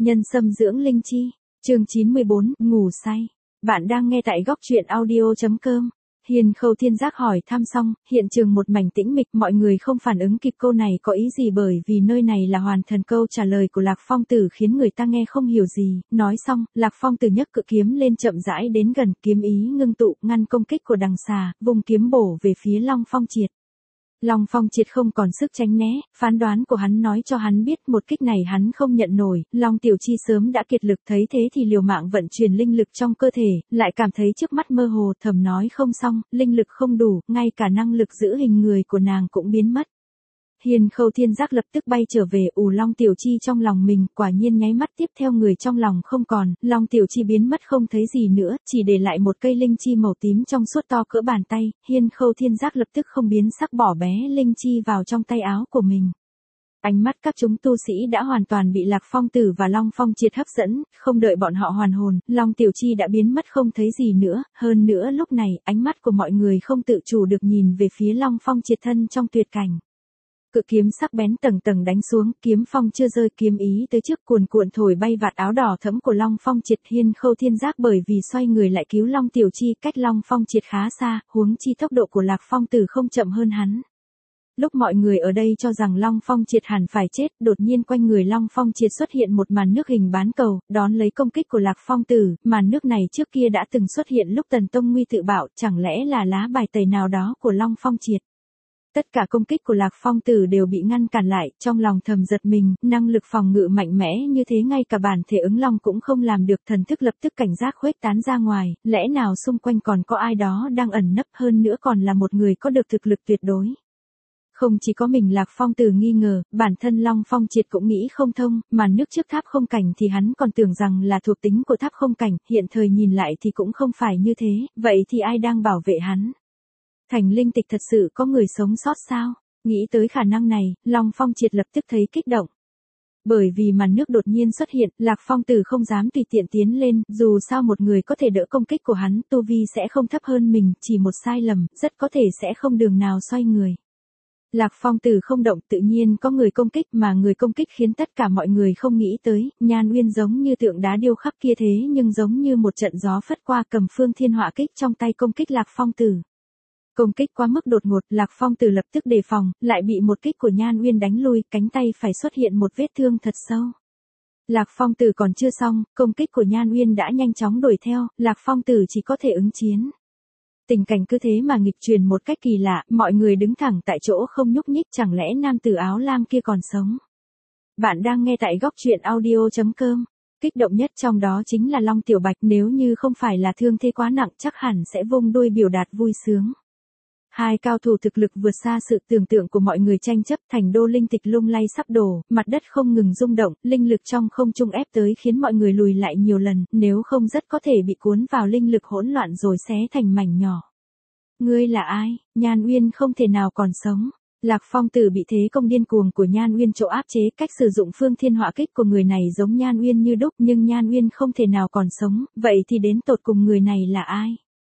Nhân sâm dưỡng linh chi. Chương 94, ngủ say. Bạn đang nghe tại góc truyện audio.com. Hiền Khâu Thiên Giác hỏi thăm xong, hiện trường một mảnh tĩnh mịch, mọi người không phản ứng kịp câu này có ý gì bởi vì nơi này là hoàn thần. Câu trả lời của Lạc Phong Tử khiến người ta nghe không hiểu gì. Nói xong, Lạc Phong Tử nhấc cự kiếm lên chậm rãi đến gần, kiếm ý ngưng tụ, ngăn công kích của đằng xà, vùng kiếm bổ về phía Long Phong Triệt. Long Phong Triệt không còn sức tránh né, phán đoán của hắn nói cho hắn biết một kích này hắn không nhận nổi, Long Tiểu Chi sớm đã kiệt lực, thấy thế thì liều mạng vận chuyển linh lực trong cơ thể, lại cảm thấy trước mắt mơ hồ, thầm nói không xong, linh lực không đủ, ngay cả năng lực giữ hình người của nàng cũng biến mất. Hiền Khâu Thiên Giác lập tức bay trở về, Long Tiểu Chi trong lòng mình, quả nhiên nháy mắt tiếp theo người trong lòng không còn, Long Tiểu Chi biến mất không thấy gì nữa, chỉ để lại một cây linh chi màu tím trong suốt to cỡ bàn tay. Hiền Khâu Thiên Giác lập tức không biến sắc bỏ bé linh chi vào trong tay áo của mình. Ánh mắt các chúng tu sĩ đã hoàn toàn bị Lạc Phong Tử và Long Phong Triệt hấp dẫn, không đợi bọn họ hoàn hồn, Long Tiểu Chi đã biến mất không thấy gì nữa, hơn nữa lúc này, ánh mắt của mọi người không tự chủ được nhìn về phía Long Phong Triệt thân trong tuyệt cảnh. Cự kiếm sắc bén tầng tầng đánh xuống, kiếm phong chưa rơi, kiếm ý tới trước cuồn cuộn thổi bay vạt áo đỏ thẫm của Long Phong Triệt. Hiên Khâu Thiên Giác bởi vì xoay người lại cứu Long Tiểu Chi cách Long Phong Triệt khá xa, huống chi tốc độ của Lạc Phong Tử không chậm hơn hắn. Lúc mọi người ở đây cho rằng Long Phong Triệt hẳn phải chết, đột nhiên quanh người Long Phong Triệt xuất hiện một màn nước hình bán cầu, đón lấy công kích của Lạc Phong Tử. Màn nước này trước kia đã từng xuất hiện lúc Tần Tông Nguy tự bạo, chẳng lẽ là lá bài tẩy nào đó của Long Phong Triệt? Tất cả công kích của Lạc Phong Tử đều bị ngăn cản lại, trong lòng thầm giật mình, năng lực phòng ngự mạnh mẽ như thế ngay cả bản thể ứng long cũng không làm được, thần thức lập tức cảnh giác khuếch tán ra ngoài, lẽ nào xung quanh còn có ai đó đang ẩn nấp, hơn nữa còn là một người có được thực lực tuyệt đối. Không chỉ có mình Lạc Phong Tử nghi ngờ, bản thân Long Phong Triệt cũng nghĩ không thông, mà nước trước tháp không cảnh thì hắn còn tưởng rằng là thuộc tính của tháp không cảnh, hiện thời nhìn lại thì cũng không phải như thế, vậy thì ai đang bảo vệ hắn? Thành linh tịch thật sự có người sống sót sao? Nghĩ tới khả năng này, Long Phong Triệt lập tức thấy kích động. Bởi vì màn nước đột nhiên xuất hiện, Lạc Phong Tử không dám tùy tiện tiến lên, dù sao một người có thể đỡ công kích của hắn, tu vi sẽ không thấp hơn mình, chỉ một sai lầm, rất có thể sẽ không đường nào xoay người. Lạc Phong Tử không động, tự nhiên có người công kích, mà người công kích khiến tất cả mọi người không nghĩ tới, Nhan Uyên giống như tượng đá điêu khắc kia thế nhưng giống như một trận gió phất qua, cầm phương thiên họa kích trong tay công kích Lạc Phong Tử. Công kích quá mức đột ngột, Lạc Phong Tử lập tức đề phòng, lại bị một kích của Nhan Uyên đánh lui, cánh tay phải xuất hiện một vết thương thật sâu. Lạc Phong Tử còn chưa xong, công kích của Nhan Uyên đã nhanh chóng đuổi theo, Lạc Phong Tử chỉ có thể ứng chiến. Tình cảnh cứ thế mà nghịch truyền một cách kỳ lạ, mọi người đứng thẳng tại chỗ không nhúc nhích, chẳng lẽ nam tử áo lam kia còn sống? Bạn đang nghe tại góc truyện audio.com. Kích động nhất trong đó chính là Long Tiểu Bạch, nếu như không phải là thương thế quá nặng chắc hẳn sẽ vung đuôi biểu đạt vui sướng. Hai cao thủ thực lực vượt xa sự tưởng tượng của mọi người tranh chấp, thành đô linh tịch lung lay sắp đổ, mặt đất không ngừng rung động, linh lực trong không trung ép tới khiến mọi người lùi lại nhiều lần, nếu không rất có thể bị cuốn vào linh lực hỗn loạn rồi xé thành mảnh nhỏ. Ngươi là ai? Nhan Uyên không thể nào còn sống. Lạc Phong Tử bị thế công điên cuồng của Nhan Uyên chỗ áp chế, cách sử dụng phương thiên họa kích của người này giống Nhan Uyên như đúc, nhưng Nhan Uyên không thể nào còn sống, vậy thì đến tột cùng người này là ai?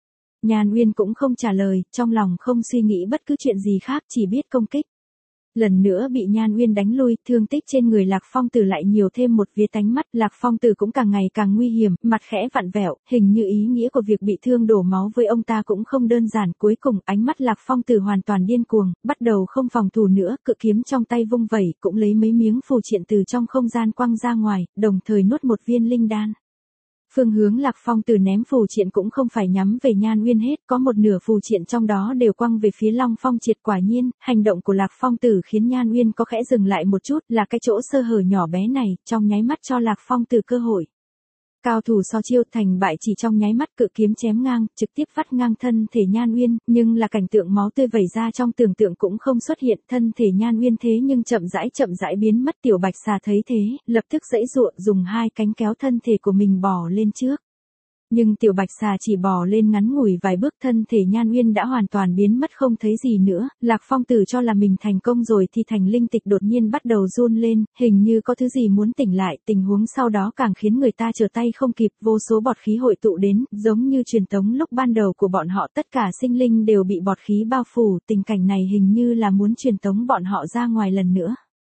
Nhan Uyên cũng không trả lời, trong lòng không suy nghĩ bất cứ chuyện gì khác, chỉ biết công kích. Lần nữa bị Nhan Uyên đánh lui, thương tích trên người Lạc Phong Tử lại nhiều thêm một vía tánh mắt, Lạc Phong Tử cũng càng ngày càng nguy hiểm, mặt khẽ vặn vẹo, hình như ý nghĩa của việc bị thương đổ máu với ông ta cũng không đơn giản, cuối cùng ánh mắt Lạc Phong Tử hoàn toàn điên cuồng, bắt đầu không phòng thủ nữa, cự kiếm trong tay vung vẩy, cũng lấy mấy miếng phù triện từ trong không gian quăng ra ngoài, đồng thời nuốt một viên linh đan. Phương hướng Lạc Phong Tử ném phù triện cũng không phải nhắm về Nhan Uyên hết, có một nửa phù triện trong đó đều quăng về phía Long Phong Triệt. Quả nhiên, hành động của Lạc Phong Tử khiến Nhan Uyên có khẽ dừng lại một chút, là cái chỗ sơ hở nhỏ bé này, trong nháy mắt cho Lạc Phong Tử cơ hội. Cao thủ so chiêu, thành bại chỉ trong nháy mắt, cự kiếm chém ngang, trực tiếp vắt ngang thân thể Nhan Uyên, nhưng là cảnh tượng máu tươi vẩy ra trong tưởng tượng cũng không xuất hiện, thân thể Nhan Uyên thế nhưng chậm rãi biến mất. Tiểu Bạch Xà thấy thế, lập tức giãy giụa, dùng hai cánh kéo thân thể của mình bò lên trước. Nhưng Tiểu Bạch Xà chỉ bò lên ngắn ngủi vài bước, thân thể Nhan Uyên đã hoàn toàn biến mất không thấy gì nữa. Lạc Phong Tử cho là mình thành công rồi thì thành linh tịch đột nhiên bắt đầu run lên, hình như có thứ gì muốn tỉnh lại, tình huống sau đó càng khiến người ta trở tay không kịp, vô số bọt khí hội tụ đến, giống như truyền tống lúc ban đầu của bọn họ, tất cả sinh linh đều bị bọt khí bao phủ, tình cảnh này hình như là muốn truyền tống bọn họ ra ngoài lần nữa.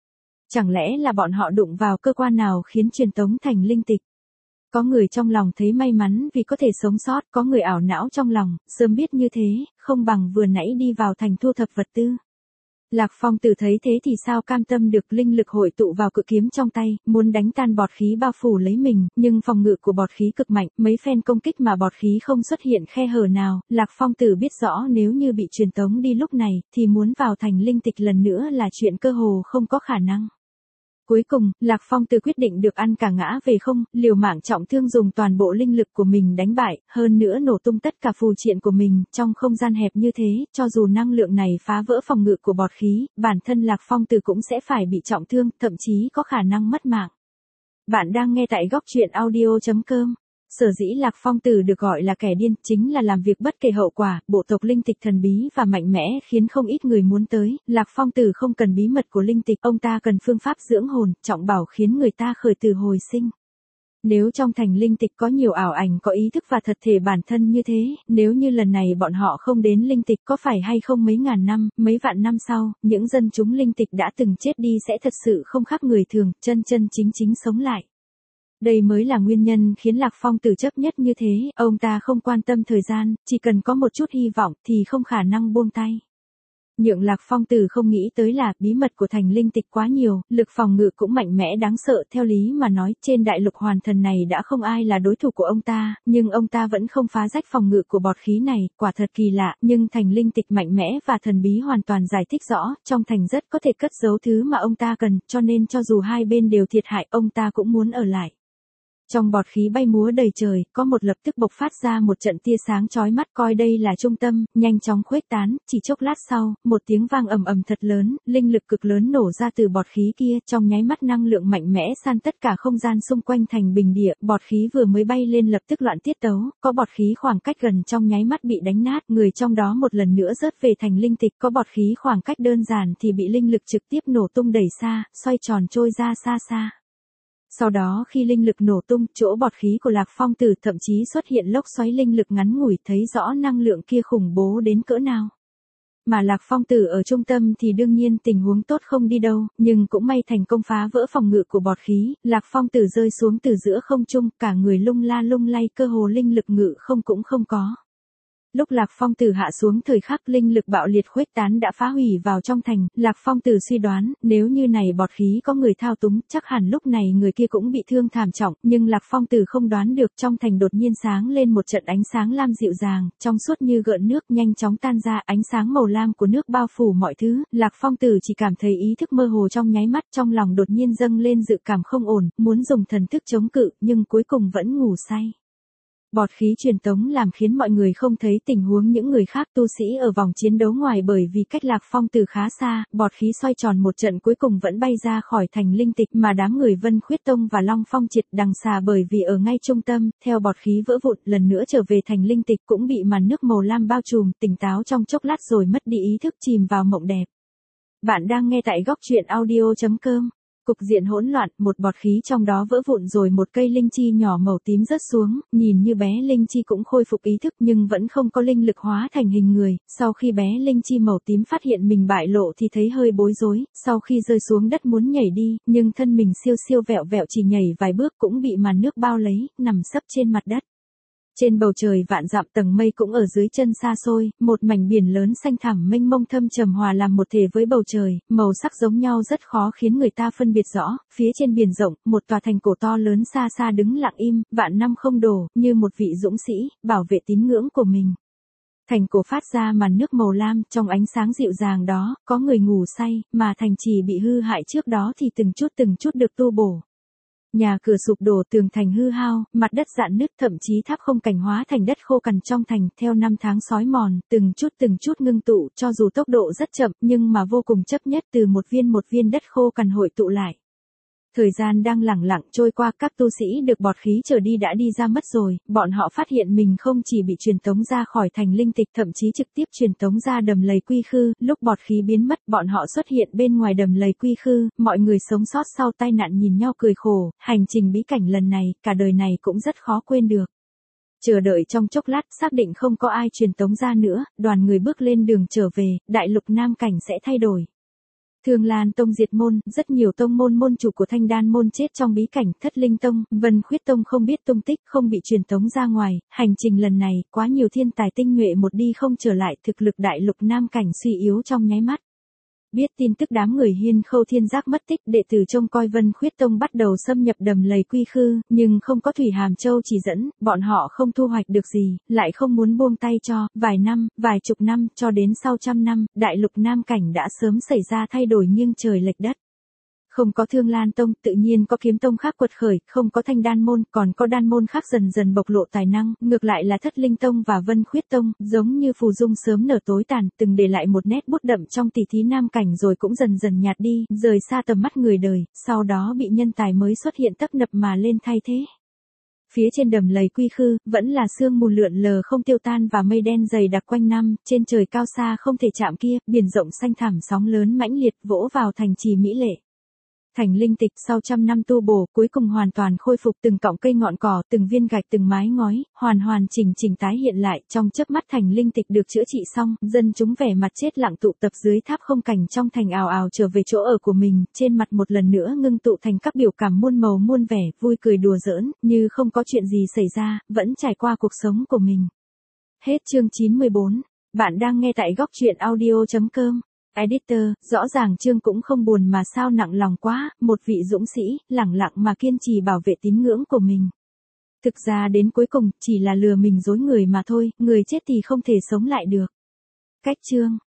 Chẳng lẽ là bọn họ đụng vào cơ quan nào khiến truyền tống thành linh tịch? Có người trong lòng thấy may mắn vì có thể sống sót, có người ảo não trong lòng, sớm biết như thế, không bằng vừa nãy đi vào thành thu thập vật tư. Lạc Phong Tử thấy thế thì sao cam tâm được, linh lực hội tụ vào cự kiếm trong tay, muốn đánh tan bọt khí bao phủ lấy mình, nhưng phòng ngự của bọt khí cực mạnh, mấy phen công kích mà bọt khí không xuất hiện khe hở nào, Lạc Phong Tử biết rõ nếu như bị truyền tống đi lúc này, thì muốn vào thành linh tịch lần nữa là chuyện cơ hồ không có khả năng. Cuối cùng, Lạc Phong Tử quyết định được ăn cả ngã về không, liều mạng trọng thương dùng toàn bộ linh lực của mình đánh bại, hơn nữa nổ tung tất cả phù triện của mình, trong không gian hẹp như thế, cho dù năng lượng này phá vỡ phòng ngự của bọt khí, bản thân Lạc Phong Tử cũng sẽ phải bị trọng thương, thậm chí có khả năng mất mạng. Bạn đang nghe tại góc truyện audio.com. Sở dĩ Lạc Phong Tử được gọi là kẻ điên, chính là làm việc bất kể hậu quả, bộ tộc linh tịch thần bí và mạnh mẽ khiến không ít người muốn tới, Lạc Phong Tử không cần bí mật của linh tịch, ông ta cần phương pháp dưỡng hồn, trọng bảo khiến người ta khởi tử hồi sinh. Nếu trong thành linh tịch có nhiều ảo ảnh có ý thức và thật thể bản thân như thế, nếu như lần này bọn họ không đến linh tịch có phải hay không mấy ngàn năm, mấy vạn năm sau, những dân chúng linh tịch đã từng chết đi sẽ thật sự không khác người thường, chân chân chính chính sống lại. Đây mới là nguyên nhân khiến Lạc Phong Tử chấp nhất như thế, ông ta không quan tâm thời gian, chỉ cần có một chút hy vọng thì không khả năng buông tay. Nhượng Lạc Phong Tử không nghĩ tới là bí mật của thành linh tịch quá nhiều, lực phòng ngự cũng mạnh mẽ đáng sợ, theo lý mà nói trên đại lục hoàn thần này đã không ai là đối thủ của ông ta, nhưng ông ta vẫn không phá rách phòng ngự của bọt khí này, quả thật kỳ lạ, nhưng thành linh tịch mạnh mẽ và thần bí hoàn toàn giải thích rõ, trong thành rất có thể cất giấu thứ mà ông ta cần, cho nên cho dù hai bên đều thiệt hại, ông ta cũng muốn ở lại. Trong bọt khí bay múa đầy trời, có một lập tức bộc phát ra một trận tia sáng chói mắt, coi đây là trung tâm, nhanh chóng khuếch tán, chỉ chốc lát sau, một tiếng vang ầm ầm thật lớn, linh lực cực lớn nổ ra từ bọt khí kia, trong nháy mắt năng lượng mạnh mẽ san tất cả không gian xung quanh thành bình địa, bọt khí vừa mới bay lên lập tức loạn tiết tấu, có bọt khí khoảng cách gần trong nháy mắt bị đánh nát, người trong đó một lần nữa rớt về thành linh tịch, có bọt khí khoảng cách đơn giản thì bị linh lực trực tiếp nổ tung đẩy xa, xoay tròn trôi ra xa xa. Sau đó khi linh lực nổ tung, chỗ bọt khí của Lạc Phong Tử thậm chí xuất hiện lốc xoáy linh lực ngắn ngủi, thấy rõ năng lượng kia khủng bố đến cỡ nào. Mà Lạc Phong Tử ở trung tâm thì đương nhiên tình huống tốt không đi đâu, nhưng cũng may thành công phá vỡ phòng ngự của bọt khí, Lạc Phong Tử rơi xuống từ giữa không trung, cả người lung la lung lay, cơ hồ linh lực ngự không cũng không có. Lúc Lạc Phong Tử hạ xuống thời khắc linh lực bạo liệt khuếch tán đã phá hủy vào trong thành, Lạc Phong Tử suy đoán, nếu như này bọt khí có người thao túng, chắc hẳn lúc này người kia cũng bị thương thảm trọng, nhưng Lạc Phong Tử không đoán được, trong thành đột nhiên sáng lên một trận ánh sáng lam dịu dàng, trong suốt như gợn nước nhanh chóng tan ra, ánh sáng màu lam của nước bao phủ mọi thứ, Lạc Phong Tử chỉ cảm thấy ý thức mơ hồ trong nháy mắt, trong lòng đột nhiên dâng lên dự cảm không ổn, muốn dùng thần thức chống cự, nhưng cuối cùng vẫn ngủ say. Bọt khí truyền tống làm khiến mọi người không thấy tình huống những người khác tu sĩ ở vòng chiến đấu ngoài, bởi vì cách Lạc Phong Tử khá xa, bọt khí xoay tròn một trận cuối cùng vẫn bay ra khỏi thành linh tịch, mà đám người Vân Khuyết Tông và Long Phong Triệt đằng xà bởi vì ở ngay trung tâm, theo bọt khí vỡ vụn lần nữa trở về thành linh tịch cũng bị màn nước màu lam bao trùm, tỉnh táo trong chốc lát rồi mất đi ý thức, chìm vào mộng đẹp. Bạn đang nghe tại góc truyện audio.com. Cục diện hỗn loạn, một bọt khí trong đó vỡ vụn rồi một cây linh chi nhỏ màu tím rớt xuống, nhìn như bé linh chi cũng khôi phục ý thức nhưng vẫn không có linh lực hóa thành hình người, sau khi bé linh chi màu tím phát hiện mình bại lộ thì thấy hơi bối rối, sau khi rơi xuống đất muốn nhảy đi, nhưng thân mình siêu siêu vẹo vẹo chỉ nhảy vài bước cũng bị màn nước bao lấy, nằm sấp trên mặt đất. Trên bầu trời vạn dặm tầng mây cũng ở dưới chân xa xôi, một mảnh biển lớn xanh thẳm mênh mông thâm trầm hòa làm một thể với bầu trời, màu sắc giống nhau rất khó khiến người ta phân biệt rõ, phía trên biển rộng, một tòa thành cổ to lớn xa xa đứng lặng im, vạn năm không đổ, như một vị dũng sĩ, bảo vệ tín ngưỡng của mình. Thành cổ phát ra màn nước màu lam, trong ánh sáng dịu dàng đó, có người ngủ say, mà thành trì bị hư hại trước đó thì từng chút được tu bổ. Nhà cửa sụp đổ, tường thành hư hao, mặt đất rạn nứt, thậm chí tháp không cảnh hóa thành đất khô cằn trong thành, theo năm tháng sói mòn, từng chút ngưng tụ, cho dù tốc độ rất chậm, nhưng mà vô cùng chấp nhất, từ một viên đất khô cằn hội tụ lại. Thời gian đang lẳng lặng trôi qua, các tu sĩ được bọt khí trở đi đã đi ra mất rồi, bọn họ phát hiện mình không chỉ bị truyền tống ra khỏi thành linh tịch, thậm chí trực tiếp truyền tống ra đầm lầy quy khư, lúc bọt khí biến mất, bọn họ xuất hiện bên ngoài đầm lầy quy khư, mọi người sống sót sau tai nạn nhìn nhau cười khổ, hành trình bí cảnh lần này, cả đời này cũng rất khó quên được. Chờ đợi trong chốc lát, xác định không có ai truyền tống ra nữa, đoàn người bước lên đường trở về, đại lục Nam Cảnh sẽ thay đổi. Thương Lan Tông diệt môn, rất nhiều tông môn môn chủ của Thanh Đan môn chết trong bí cảnh. Thất Linh Tông, Vân Khuyết Tông không biết tung tích, không bị truyền tống ra ngoài. Hành trình lần này, quá nhiều thiên tài tinh nhuệ một đi không trở lại, thực lực đại lục nam cảnh suy yếu trong nháy mắt. Biết tin tức đám người Hiên Khâu Thiên Giác mất tích, đệ tử trông coi Vân Khuyết Tông bắt đầu xâm nhập đầm lầy Quy Khư, nhưng không có Thủy Hàm Châu chỉ dẫn, bọn họ không thu hoạch được gì, lại không muốn buông tay cho. Vài năm, vài chục năm, cho đến sau trăm năm, đại lục nam cảnh đã sớm xảy ra thay đổi nghiêng trời lệch đất. Không có Thương Lan Tông, tự nhiên có Kiếm Tông khác quật khởi, không có Thanh Đan môn, còn có đan môn khác dần dần bộc lộ tài năng, ngược lại là Thất Linh Tông và Vân Khuyết Tông, giống như phù dung sớm nở tối tàn, từng để lại một nét bút đậm trong tỷ thí nam cảnh rồi cũng dần dần nhạt đi, rời xa tầm mắt người đời, sau đó bị nhân tài mới xuất hiện tấp nập mà lên thay thế. Phía trên đầm lầy Quy Khư, vẫn là sương mù lượn lờ không tiêu tan và mây đen dày đặc quanh năm, trên trời cao xa không thể chạm kia, biển rộng xanh thẳm sóng lớn mãnh liệt vỗ vào thành trì mỹ lệ. Thành Linh Tịch sau trăm năm tu bổ, cuối cùng hoàn toàn khôi phục, từng cọng cây ngọn cỏ, từng viên gạch, từng mái ngói, hoàn chỉnh tái hiện lại, trong chớp mắt Thành Linh Tịch được chữa trị xong, dân chúng vẻ mặt chết lặng tụ tập dưới tháp không cảnh trong thành ào ào trở về chỗ ở của mình, trên mặt một lần nữa ngưng tụ thành các biểu cảm muôn màu muôn vẻ, vui cười đùa giỡn, như không có chuyện gì xảy ra, vẫn trải qua cuộc sống của mình. Hết chương 94. Bạn đang nghe tại góc truyện audio.com. Editor, rõ ràng chương cũng không buồn mà sao nặng lòng quá, một vị dũng sĩ, lẳng lặng mà kiên trì bảo vệ tín ngưỡng của mình. Thực ra đến cuối cùng, chỉ là lừa mình dối người mà thôi, người chết thì không thể sống lại được. Cách chương.